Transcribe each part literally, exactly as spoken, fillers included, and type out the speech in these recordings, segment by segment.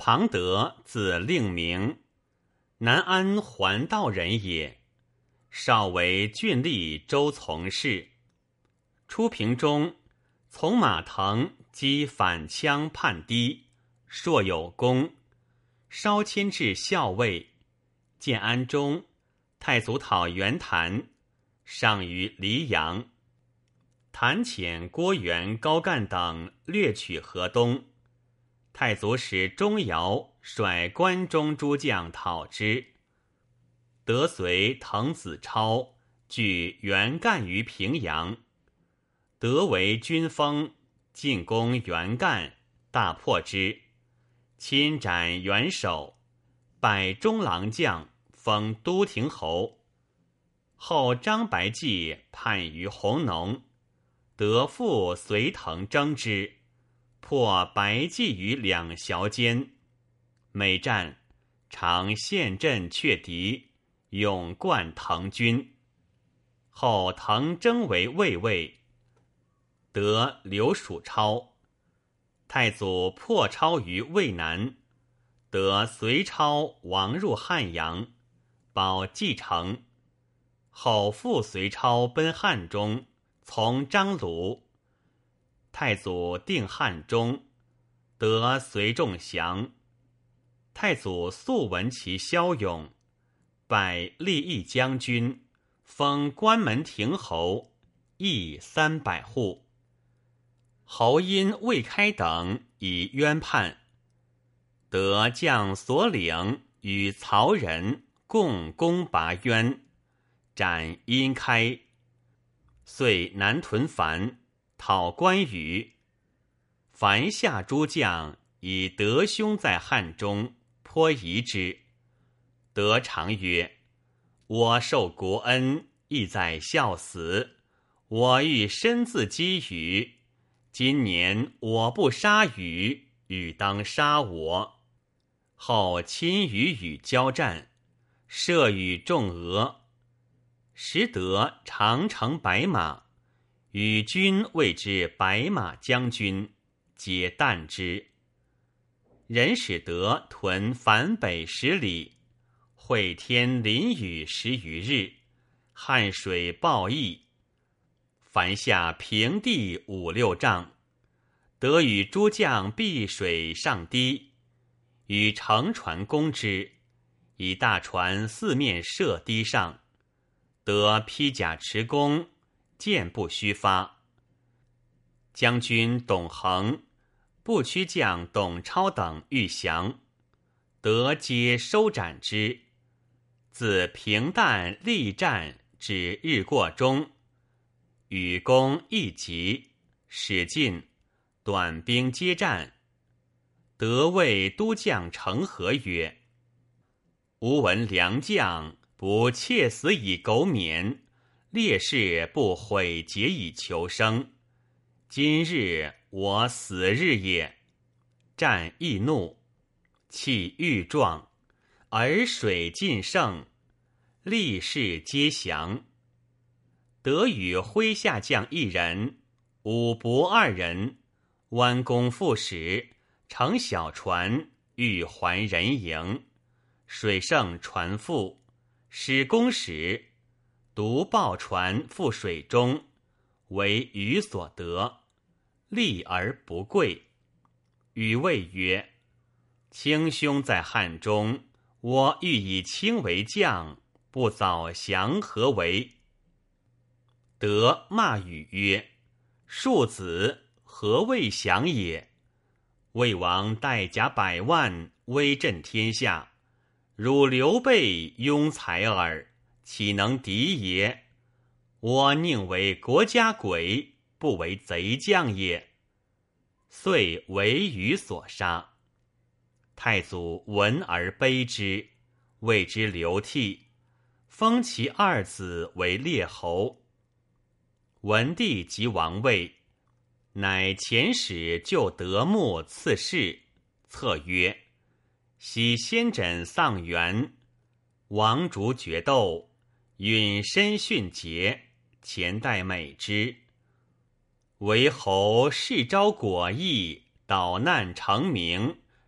庞德字令明，南安环道人也。少为郡吏州从事。初平中，从马腾击反羌叛堤，硕有功，稍迁至校尉。建安中，太祖讨袁谭，上于黎阳。谭遣郭元、高干等略取河东，太祖使钟繇率关中诸将讨之。得随滕子超据袁干于平阳，得为军锋，进攻袁干，大破之，亲斩袁首，拜中郎将，封都亭侯。后张白济叛于弘农，得复随滕征之，破白济于两淆间。每战常陷阵却敌，勇冠滕军。后滕征为卫尉，得刘蜀超。太祖破超于渭南，得隋超亡入汉阳，保继承。后复隋超奔汉中，从张鲁。太祖定汉中，得隋仲降。太祖素闻其骁勇，拜立义将军，封关门亭侯，邑三百户。侯因魏开等以冤叛，得将所领与曹仁共攻拔渊，斩殷开，遂南屯樊，讨关羽。樊下诸将以德兄在汉中，颇疑之。德常曰：我受国恩，意在孝死，我欲身自击羽，今年我不杀羽，羽当杀我。后亲与羽交战，射羽中额，时得长乘白马，与军谓之白马将军，皆惮之。人使得屯樊北十里，会天淋雨十余日，汉水暴溢，樊下平地五六丈。得与诸将避水上堤，与乘船攻之，以大船四面射堤上，得披甲持弓，箭不虚发。将军董衡、步驱将董超等欲降，得皆收斩之。自平淡力战至日过中，与攻一急，使进，短兵接战。得谓都将成和曰：吾闻良将不切死以苟免，烈士不毁节以求生。今日我死日也。战易怒，气欲壮，而水尽盛，力士皆降。得与麾下将一人，武伯二人，弯弓复使，乘小船欲还人营。水盛船覆，使弓使，独抱船覆水中，为鱼所得，立而不贵。羽谓曰：卿兄在汉中，我欲以卿为将，不早降何为？得骂羽曰：庶子，何谓降也？魏王带甲百万，威震天下，汝刘备庸才耳，岂能敌也？我宁为国家鬼，不为贼将也。遂为羽所杀。太祖闻而悲之，为之流涕，封其二子为列侯。文帝即王位，乃遣使就德牧赐谥，策曰：昔先轸丧元，王烛决斗，允身殉节，前代美之。为侯世昭果毅，导难成名，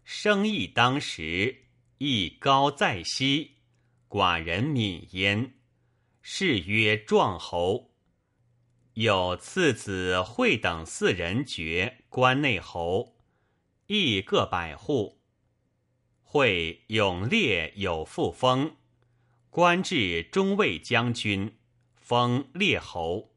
生意当时，亦高在西，寡人敏焉，谥曰壮侯。有次子惠等四人爵关内侯，亦各百户。惠勇烈有复封，官至中尉将军，封列侯。